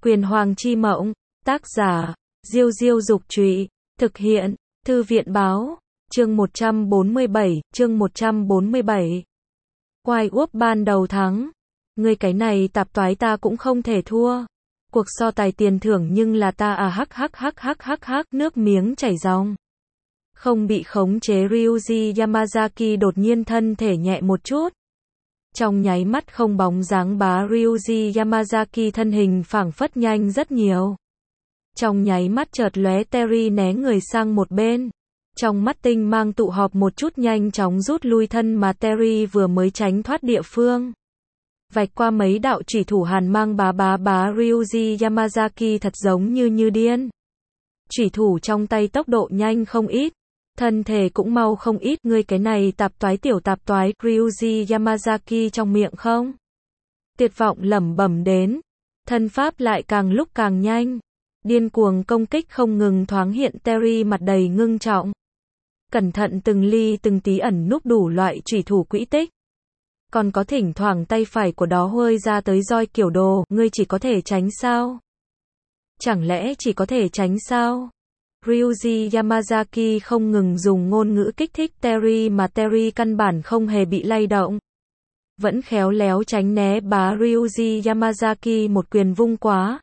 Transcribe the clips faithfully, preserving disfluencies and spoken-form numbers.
Quyền Hoàng Chi Mộng, tác giả, Diêu Diêu Dục Trụy, thực hiện, Thư viện Báo, chương một trăm bốn mươi bảy, chương một trăm bốn mươi bảy. Quai Uốc ban đầu thắng. Ngươi cái này tạp toái ta cũng không thể thua. Cuộc so tài tiền thưởng nhưng là ta à hắc hắc hắc hắc hắc hắc nước miếng chảy ròng. Không bị khống chế Ryuji Yamazaki đột nhiên thân thể nhẹ một chút. Trong nháy mắt không bóng dáng bá Ryuji Yamazaki thân hình phảng phất nhanh rất nhiều. Trong nháy mắt chợt lóe Terry né người sang một bên. Trong mắt tinh mang tụ họp một chút nhanh chóng rút lui thân mà Terry vừa mới tránh thoát địa phương. Vạch qua mấy đạo chỉ thủ hàn mang bá bá bá Ryuji Yamazaki thật giống như như điên. Chỉ thủ trong tay tốc độ nhanh không ít. Thân thể cũng mau không ít. Ngươi cái này tạp toái tiểu tạp toái Ryuji Yamazaki trong miệng không? Tuyệt vọng lẩm bẩm đến. Thân pháp lại càng lúc càng nhanh. Điên cuồng công kích không ngừng thoáng hiện Terry mặt đầy ngưng trọng. Cẩn thận từng ly từng tí ẩn núp đủ loại chủy thủ quỹ tích. Còn có thỉnh thoảng tay phải của đó hơi ra tới roi kiểu đồ, ngươi chỉ có thể tránh sao? Chẳng lẽ chỉ có thể tránh sao? Ryuji Yamazaki không ngừng dùng ngôn ngữ kích thích Terry mà Terry căn bản không hề bị lay động. Vẫn khéo léo tránh né bá Ryuji Yamazaki một quyền vung quá.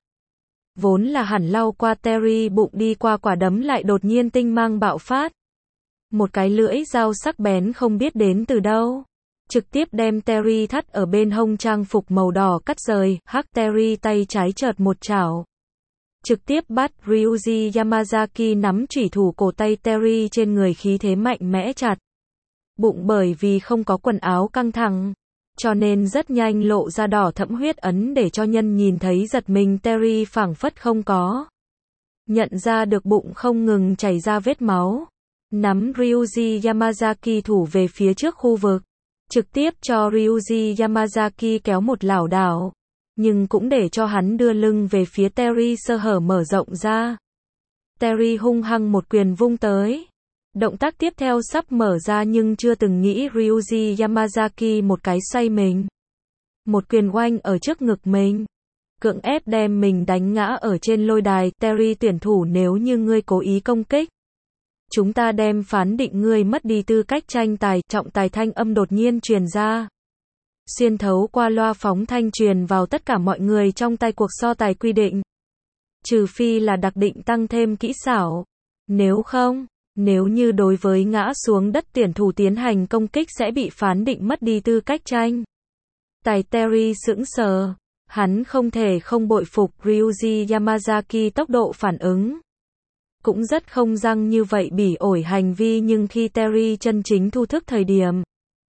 Vốn là hẳn lao qua Terry bụng đi qua quả đấm lại đột nhiên tinh mang bạo phát. Một cái lưỡi dao sắc bén không biết đến từ đâu. Trực tiếp đem Terry thắt ở bên hông trang phục màu đỏ cắt rời, hắc Terry tay trái chợt một chảo. Trực tiếp bắt Ryuji Yamazaki nắm chủy thủ cổ tay Terry trên người khí thế mạnh mẽ chặt. Bụng bởi vì không có quần áo căng thẳng, cho nên rất nhanh lộ ra đỏ thẫm huyết ấn để cho nhân nhìn thấy giật mình Terry phảng phất không có. Nhận ra được bụng không ngừng chảy ra vết máu. Nắm Ryuji Yamazaki thủ về phía trước khu vực. Trực tiếp cho Ryuji Yamazaki kéo một lảo đảo. Nhưng cũng để cho hắn đưa lưng về phía Terry sơ hở mở rộng ra. Terry hung hăng một quyền vung tới. Động tác tiếp theo sắp mở ra nhưng chưa từng nghĩ Ryuji Yamazaki một cái xoay mình. Một quyền oanh ở trước ngực mình. Cưỡng ép đem mình đánh ngã ở trên lôi đài. Terry tuyển thủ nếu như ngươi cố ý công kích. Chúng ta đem phán định ngươi mất đi tư cách tranh tài. Trọng tài thanh âm đột nhiên truyền ra. Xuyên thấu qua loa phóng thanh truyền vào tất cả mọi người trong tay cuộc so tài quy định. Trừ phi là đặc định tăng thêm kỹ xảo. Nếu không, nếu như đối với ngã xuống đất tuyển thủ tiến hành công kích sẽ bị phán định mất đi tư cách tranh tài. Terry sững sờ. Hắn không thể không bội phục Ryuji Yamazaki tốc độ phản ứng. Cũng rất không răng như vậy bỉ ổi hành vi nhưng khi Terry chân chính thu thức thời điểm.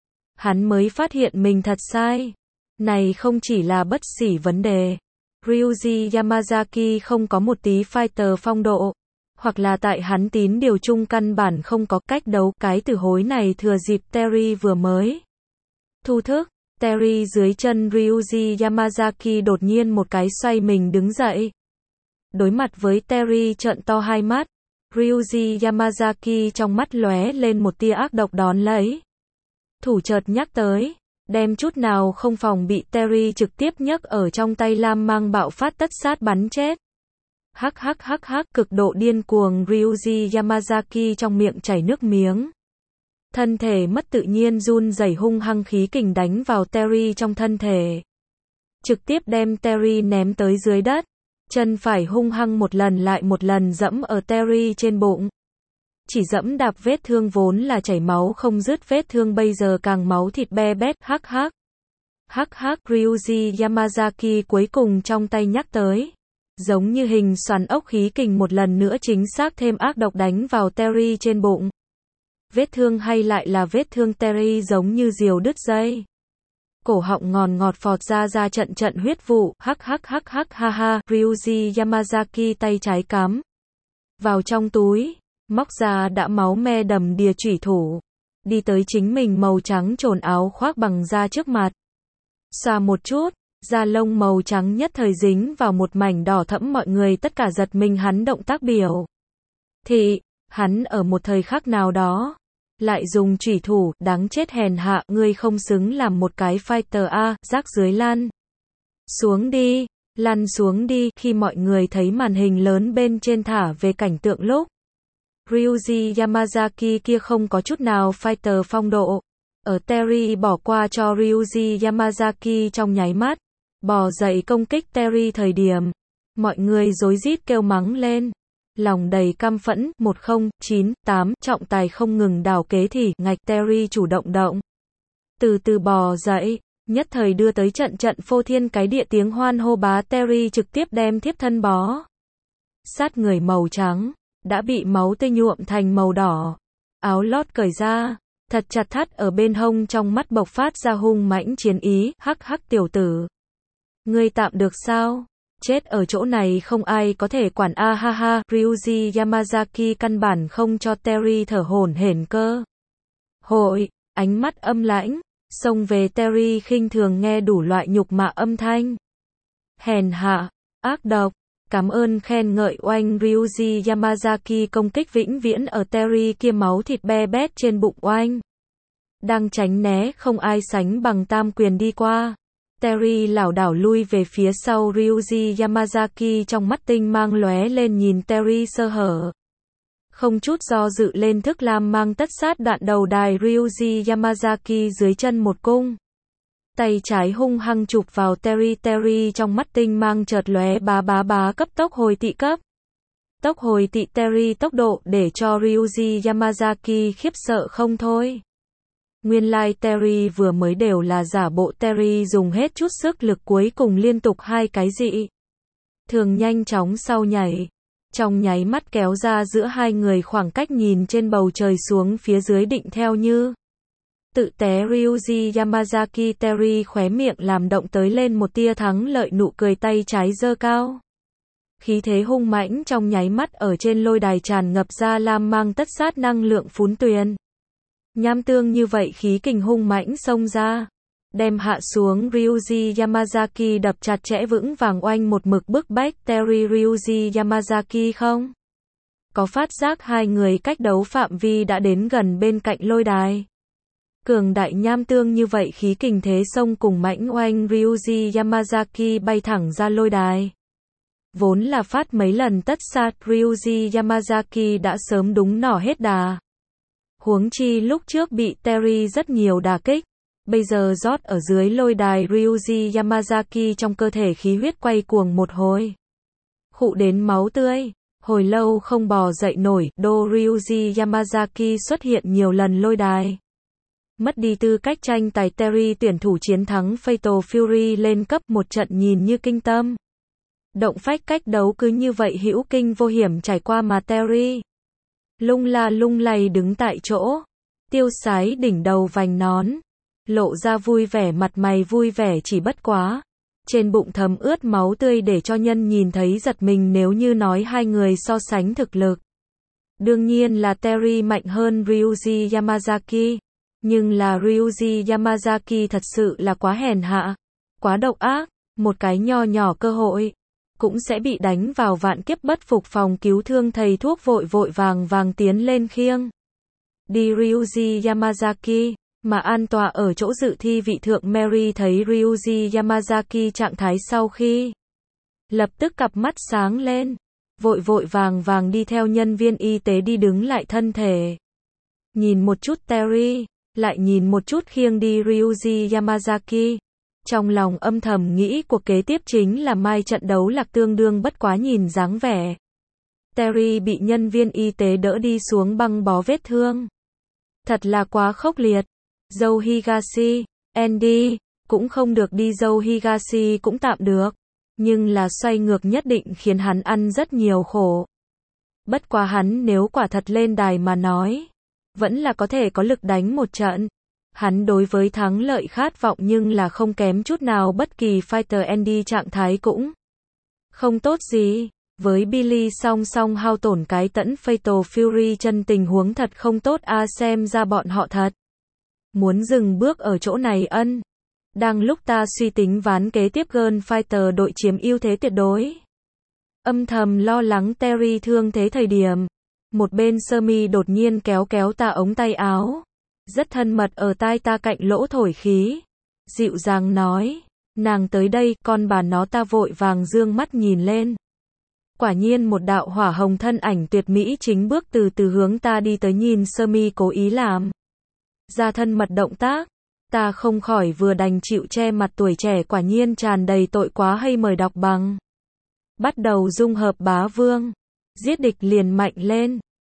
Hắn mới phát hiện mình thật sai. Này không chỉ là bất xỉ vấn đề. Ryuji Yamazaki không có một tí fighter phong độ. Hoặc là tại hắn tín điều chung căn bản không có cách đấu. Cái từ hối này thừa dịp Terry vừa mới thu thức. Terry dưới chân Ryuji Yamazaki đột nhiên một cái xoay mình đứng dậy. Đối mặt với Terry trợn to hai mắt. Ryuji Yamazaki trong mắt lóe lên một tia ác độc đón lấy. Thủ chợt nhắc tới. Đem chút nào không phòng bị Terry trực tiếp nhấc ở trong tay lam mang bạo phát tất sát bắn chết. Hắc hắc hắc hắc cực độ điên cuồng Ryuji Yamazaki trong miệng chảy nước miếng. Thân thể mất tự nhiên run rẩy hung hăng khí kình đánh vào Terry trong thân thể. Trực tiếp đem Terry ném tới dưới đất. Chân phải hung hăng một lần lại một lần dẫm ở Terry trên bụng. Chỉ dẫm đạp vết thương vốn là chảy máu không dứt vết thương bây giờ càng máu thịt be bét. Hắc hắc. Hắc hắc Ryuji Yamazaki cuối cùng trong tay nhắc tới. Giống như hình xoắn ốc khí kình một lần nữa chính xác thêm ác độc đánh vào Terry trên bụng. Vết thương hay lại là vết thương Terry giống như diều đứt dây. Cổ họng ngòn ngọt phọt ra ra trận trận huyết vụ. Hắc hắc hắc hắc ha ha. Ryuji Yamazaki tay trái cắm vào trong túi. Móc ra đã máu me đầm đìa chủy thủ. Đi tới chính mình màu trắng trồn áo khoác bằng da trước mặt. Xoa một chút. Da lông màu trắng nhất thời dính vào một mảnh đỏ thẫm mọi người tất cả giật mình hắn động tác biểu. Thì, hắn ở một thời khắc nào đó. Lại dùng chủy thủ, đáng chết hèn hạ, ngươi không xứng làm một cái fighter a, rác dưới lăn. Xuống đi. Lăn xuống đi, khi mọi người thấy màn hình lớn bên trên thả về cảnh tượng lúc Ryuji Yamazaki kia không có chút nào fighter phong độ. Ở Terry bỏ qua cho Ryuji Yamazaki trong nháy mắt, bò dậy công kích Terry thời điểm. Mọi người rối rít kêu mắng lên. Lòng đầy căm phẫn, một không chín tám, trọng tài không ngừng đảo kế thì, ngạch Terry chủ động động. Từ từ bò dậy, nhất thời đưa tới trận trận phô thiên cái địa tiếng hoan hô bá Terry trực tiếp đem thiếp thân bó sát người màu trắng, đã bị máu tươi nhuộm thành màu đỏ. Áo lót cởi ra, thật chặt thắt ở bên hông trong mắt bộc phát ra hung mãnh chiến ý, hắc hắc tiểu tử. Ngươi tạm được sao? Chết ở chỗ này không ai có thể quản a ha ha, Ryuji Yamazaki căn bản không cho Terry thở hổn hển cơ hội, ánh mắt âm lãnh, xông về Terry khinh thường nghe đủ loại nhục mạ âm thanh. Hèn hạ, ác độc, cảm ơn khen ngợi oanh Ryuji Yamazaki công kích vĩnh viễn ở Terry kia máu thịt be bét trên bụng oanh. Đang tránh né không ai sánh bằng tam quyền đi qua. Terry lảo đảo lui về phía sau Ryuji Yamazaki trong mắt tinh mang lóe lên nhìn Terry sơ hở. Không chút do dự lên thức lam mang tất sát đạn đầu đài Ryuji Yamazaki dưới chân một cung. Tay trái hung hăng chụp vào Terry Terry trong mắt tinh mang chợt lóe bá bá bá cấp tốc hồi tị cấp. Tốc hồi tị Terry tốc độ để cho Ryuji Yamazaki khiếp sợ không thôi. Nguyên lai like Terry vừa mới đều là giả bộ Terry dùng hết chút sức lực cuối cùng liên tục hai cái dị. Thường nhanh chóng sau nhảy. Trong nháy mắt kéo ra giữa hai người khoảng cách nhìn trên bầu trời xuống phía dưới định theo như. Tự té Ryuji Yamazaki Terry khóe miệng làm động tới lên một tia thắng lợi nụ cười tay trái giơ cao. Khí thế hung mãnh trong nháy mắt ở trên lôi đài tràn ngập ra lam mang tất sát năng lượng phún tuyền. Nham tương như vậy khí kình hung mãnh xông ra, đem hạ xuống Ryuji Yamazaki đập chặt chẽ vững vàng oanh một mực bức bách Terry Ryuji Yamazaki không? Có phát giác hai người cách đấu phạm vi đã đến gần bên cạnh lôi đài. Cường đại nham tương như vậy khí kình thế xông cùng mãnh oanh Ryuji Yamazaki bay thẳng ra lôi đài. Vốn là phát mấy lần tất sát Ryuji Yamazaki đã sớm đúng nỏ hết đà. Huống chi lúc trước bị Terry rất nhiều đả kích, bây giờ rót ở dưới lôi đài Ryuji Yamazaki trong cơ thể khí huyết quay cuồng một hồi. Khụ đến máu tươi, hồi lâu không bò dậy nổi, đô Ryuji Yamazaki xuất hiện nhiều lần lôi đài. Mất đi tư cách tranh tài Terry tuyển thủ chiến thắng Fatal Fury lên cấp một trận nhìn như kinh tâm. Động phách cách đấu cứ như vậy hữu kinh vô hiểm trải qua mà Terry. Lung la lung lay đứng tại chỗ, tiêu sái đỉnh đầu vành nón, lộ ra vui vẻ mặt mày vui vẻ chỉ bất quá. Trên bụng thấm ướt máu tươi để cho nhân nhìn thấy giật mình nếu như nói hai người so sánh thực lực. Đương nhiên là Terry mạnh hơn Ryuji Yamazaki, nhưng là Ryuji Yamazaki thật sự là quá hèn hạ, quá độc ác, một cái nho nhỏ cơ hội cũng sẽ bị đánh vào vạn kiếp bất phục phòng cứu thương thầy thuốc vội vội vàng vàng tiến lên khiêng. Đi Ryuji Yamazaki, mà an tọa ở chỗ dự thi vị thượng Mary thấy Ryuji Yamazaki trạng thái sau khi. Lập tức cặp mắt sáng lên, vội vội vàng vàng đi theo nhân viên y tế đi đứng lại thân thể. Nhìn một chút Terry, lại nhìn một chút khiêng đi Ryuji Yamazaki. Trong lòng âm thầm nghĩ cuộc kế tiếp chính là mai trận đấu lạc tương đương bất quá nhìn dáng vẻ. Terry bị nhân viên y tế đỡ đi xuống băng bó vết thương. Thật là quá khốc liệt. Joe Higashi, Andy, cũng không được đi Joe Higashi cũng tạm được. Nhưng là xoay ngược nhất định khiến hắn ăn rất nhiều khổ. Bất quá hắn nếu quả thật lên đài mà nói, vẫn là có thể có lực đánh một trận. Hắn đối với thắng lợi khát vọng nhưng là không kém chút nào bất kỳ fighter Andy trạng thái cũng không tốt gì. Với Billy song song hao tổn cái tẫn Fatal Fury chân tình huống thật không tốt a à, xem ra bọn họ thật muốn dừng bước ở chỗ này ân. Đang lúc ta suy tính ván kế tiếp Girl Fighter đội chiếm ưu thế tuyệt đối. Âm thầm lo lắng Terry thương thế thời điểm. Một bên sơ mi đột nhiên kéo kéo ta ống tay áo. Rất thân mật ở tai ta cạnh lỗ thổi khí. Dịu dàng nói. Nàng tới đây, con bà nó ta vội vàng dương mắt nhìn lên. Quả nhiên một đạo hỏa hồng thân ảnh tuyệt mỹ chính bước từ từ hướng ta đi tới, nhìn sơ mi cố ý làm ra thân mật động tác. Ta không khỏi vừa đành chịu che mặt, tuổi trẻ quả nhiên tràn đầy tội quá, hay mời đọc bằng. Bắt đầu dung hợp bá vương. Giết địch liền mạnh lên.